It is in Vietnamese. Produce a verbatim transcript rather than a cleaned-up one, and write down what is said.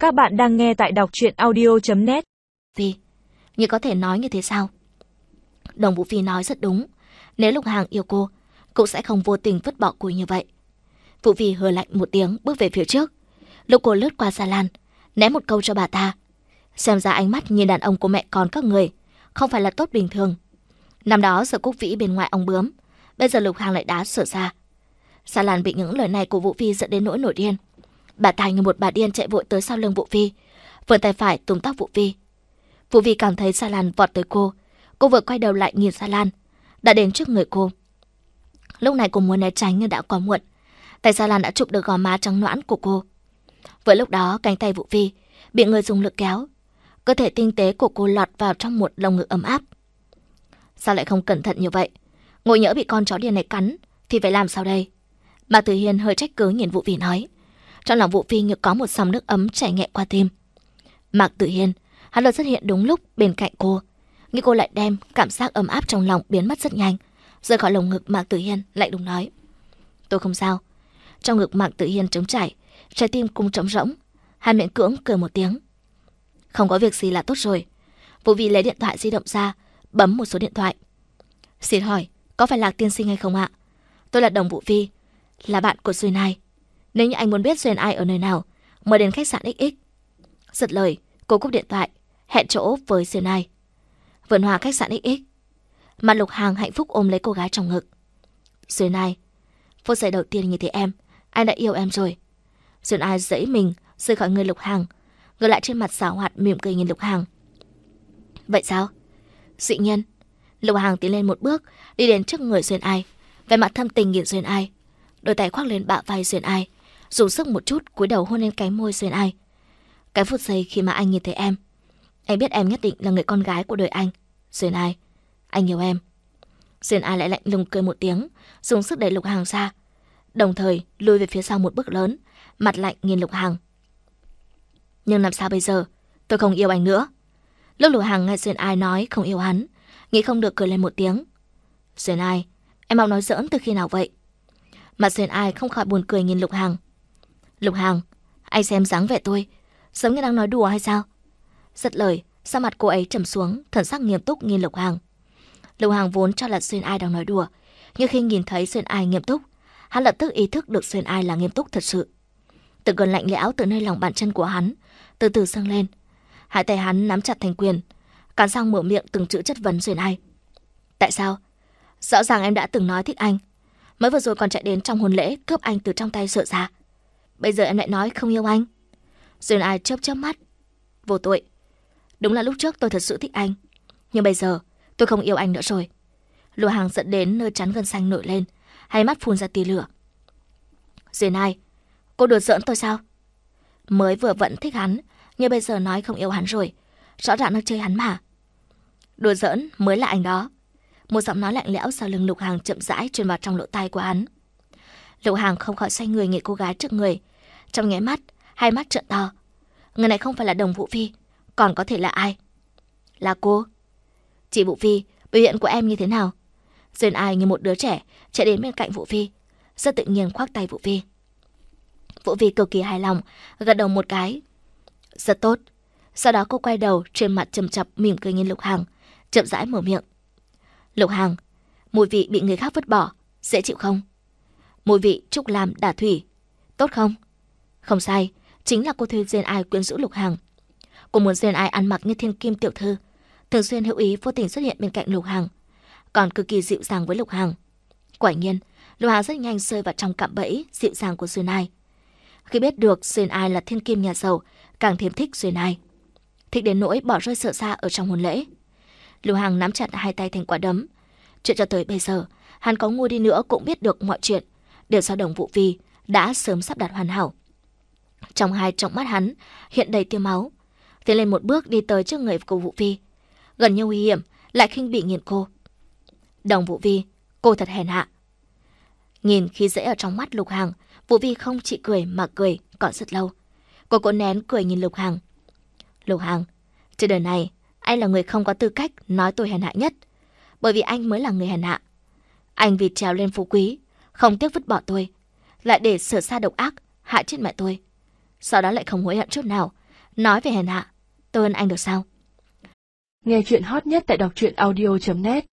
Các bạn đang nghe tại đọc truyện audio chấm net. Vì, nhưng có thể nói như thế sao? Đồng Vũ Phi nói rất đúng. Nếu Lục Hàng yêu cô, cũng sẽ không vô tình vứt bỏ cô như vậy. Vũ Phi hừ lạnh một tiếng bước về phía trước. Lúc cô lướt qua Sa Lan, ném một câu cho bà ta. Xem ra ánh mắt nhìn đàn ông của mẹ con các người không phải là tốt bình thường. Năm đó Sở Cúc Vĩ bên ngoài ong bướm, bây giờ Lục Hàng lại đá Sở ra. Sa Lan bị những lời này của Vũ Phi dẫn đến nỗi nổi điên. Bà ta như một bà điên chạy vội tới sau lưng Vũ Phi, vươn tay phải túm tóc Vũ Phi. Vũ Phi cảm thấy Sa Lan vọt tới cô, cô vừa quay đầu lại nhìn Sa Lan, đã đến trước người cô. Lúc này cô muốn né tránh nhưng đã quá muộn. Tay Sa Lan đã chụp được gò má trắng nõn của cô. Vừa lúc đó cánh tay Vũ Phi bị người dùng lực kéo, cơ thể tinh tế của cô lọt vào trong một lồng ngực ấm áp. Sao lại không cẩn thận như vậy? Ngồi nhỡ bị con chó điên này cắn thì phải làm sao đây? Mạc Tử Hiên hơi trách cứ nhìn Vũ Phi nói. Trong lòng Vũ Phi như có một dòng nước ấm chảy nhẹ qua tim. Mạc Tử Hiên, hắn luôn xuất hiện đúng lúc bên cạnh cô, nhưng cô lại đem cảm giác ấm áp trong lòng biến mất rất nhanh, rời khỏi lồng ngực Mạc Tử Hiên lạnh lùng nói: Tôi không sao. Trong ngực Mạc Tử Hiên trống trải, trái tim cũng trống rỗng. Hắn miễn cưỡng cười một tiếng. Không có việc gì là tốt rồi. Vũ Phi lấy điện thoại di động ra, bấm một số điện thoại. Xin hỏi, có phải Lạc tiên sinh hay không ạ? Tôi là Đồng Vũ Phi, là bạn của Duyên Ai. Nếu như anh muốn biết Duyên Ai ở nơi nào, mời đến khách sạn ích ích. Giật lời, cô cúp điện thoại, hẹn chỗ với Duyên Ai. Vườn hoa khách sạn ích ích. Mặt Lục Hàng hạnh phúc ôm lấy cô gái trong ngực. Duyên Ai, phút giây đầu tiên nhìn thấy em, anh đã yêu em rồi. Duyên Ai giãy mình rời khỏi người Lục Hàng, ngồi lại trên mặt xảo hoạt mỉm cười nhìn Lục Hàng. Vậy sao? Dĩ nhiên. Lục Hàng tiến lên một bước, đi đến trước người Duyên Ai, vẻ mặt thâm tình nhìn Duyên Ai, đôi tay khoác lên bả vai Duyên Ai, dùng sức một chút cúi đầu hôn lên cánh môi Duyên Ai. Cái phút giây khi mà anh nhìn thấy em, anh biết em nhất định là người con gái của đời anh. Duyên Ai, anh yêu em. Duyên Ai lại lạnh lùng cười một tiếng, dùng sức đẩy Lục Hàng ra, đồng thời lùi về phía sau một bước lớn, mặt lạnh nhìn Lục Hàng. Nhưng làm sao bây giờ? Tôi không yêu anh nữa. Lúc Lục Hàng nghe Duyên Ai nói không yêu hắn, nghĩ không được cười lên một tiếng. Duyên Ai, em mau nói giỡn từ khi nào vậy? Mặt Duyên Ai không khỏi buồn cười nhìn Lục Hàng. Lục Hàng, anh xem dáng vẻ tôi giống như đang nói đùa hay sao? Giật lời, sao mặt cô ấy trầm xuống, thần sắc nghiêm túc nhìn Lục Hàng. Lục Hàng vốn cho là Duyên Ai đang nói đùa, nhưng khi nhìn thấy Duyên Ai nghiêm túc, hắn lập tức ý thức được Duyên Ai là nghiêm túc thật sự. Từng cơn lạnh lẽo từ nơi lòng bàn chân của hắn từ từ dâng lên. Hai tay hắn nắm chặt thành quyền, cắn răng mở miệng từng chữ chất vấn Duyên Ai. Tại sao? Rõ ràng em đã từng nói thích anh, mới vừa rồi còn chạy đến trong hôn lễ cướp anh từ trong tay Sợ ra. Bây giờ em lại nói không yêu anh. Duyên Ai chớp chớp mắt. Vô tội. Đúng là lúc trước tôi thật sự thích anh, nhưng bây giờ tôi không yêu anh nữa rồi. Lục Hàng dẫn đến nơi trán gân xanh nổi lên, hai mắt phun ra tia lửa. Duyên Ai, cô đùa giỡn tôi sao? Mới vừa vẫn thích hắn, nhưng bây giờ nói không yêu hắn rồi. Rõ ràng đang chơi hắn mà. Đùa giỡn mới là anh đó. Một giọng nói lạnh lẽo sau lưng Lục Hàng chậm rãi truyền vào trong lỗ tai của hắn. Lục Hàng không khỏi xoay người nhìn cô gái trước người, trong nháy mắt hai mắt trợn to. Người này không phải là Đồng Vũ Phi, còn có thể là ai? Là cô. Chị Vũ Phi, biểu hiện của em như thế nào? Duyên Ai như một đứa trẻ chạy đến bên cạnh Vũ Phi, rất tự nhiên khoác tay Vũ Phi. Vũ Phi cực kỳ hài lòng, gật đầu một cái. Rất tốt. Sau đó cô quay đầu, trên mặt trầm chập mỉm cười nhìn Lục Hàng, chậm rãi mở miệng. Lục Hàng, mùi vị bị người khác vứt bỏ, dễ chịu không? Mùi vị trúc lam đả thủy, tốt không? Không sai, chính là cô thuê Duyên Ai quyến rũ Lục Hàng. Cô muốn Duyên Ai ăn mặc như thiên kim tiểu thư, thường xuyên hữu ý vô tình xuất hiện bên cạnh Lục Hàng, còn cực kỳ dịu dàng với Lục Hàng. Quả nhiên, Lục Hàng rất nhanh rơi vào trong cạm bẫy dịu dàng của Duyên Ai. Khi biết được Duyên Ai là thiên kim nhà giàu, càng thêm thích Duyên Ai, thích đến nỗi bỏ rơi Sợ Ra ở trong hôn lễ. Lục Hàng nắm chặt hai tay thành quả đấm. Chuyện cho tới bây giờ, hắn có ngu đi nữa cũng biết được mọi chuyện đều do Đồng Vũ Phi đã sớm sắp đặt hoàn hảo. Trong hai trong mắt hắn hiện đầy tia máu, tiến lên một bước đi tới trước người của Vũ Phi, gần như nguy hiểm lại khinh bỉ nhìn cô. Đồng Vũ Phi, cô thật hèn hạ. Nhìn khí dễ ở trong mắt Lục Hàng, Vũ Phi không chỉ cười mà cười còn rất lâu. Cô cố nén cười nhìn Lục Hàng. Lục Hàng, trên đời này anh là người không có tư cách nói tôi hèn hạ nhất, bởi vì anh mới là người hèn hạ. Anh vì trèo lên phú quý, không tiếc vứt bỏ tôi, lại để Sở Sa độc ác hại chết mẹ tôi, sau đó lại không hối hận chút nào nói về hèn hạ. Tôi ơn anh được sao? Nghe chuyện hot nhất tại đọc truyện audio chấm net.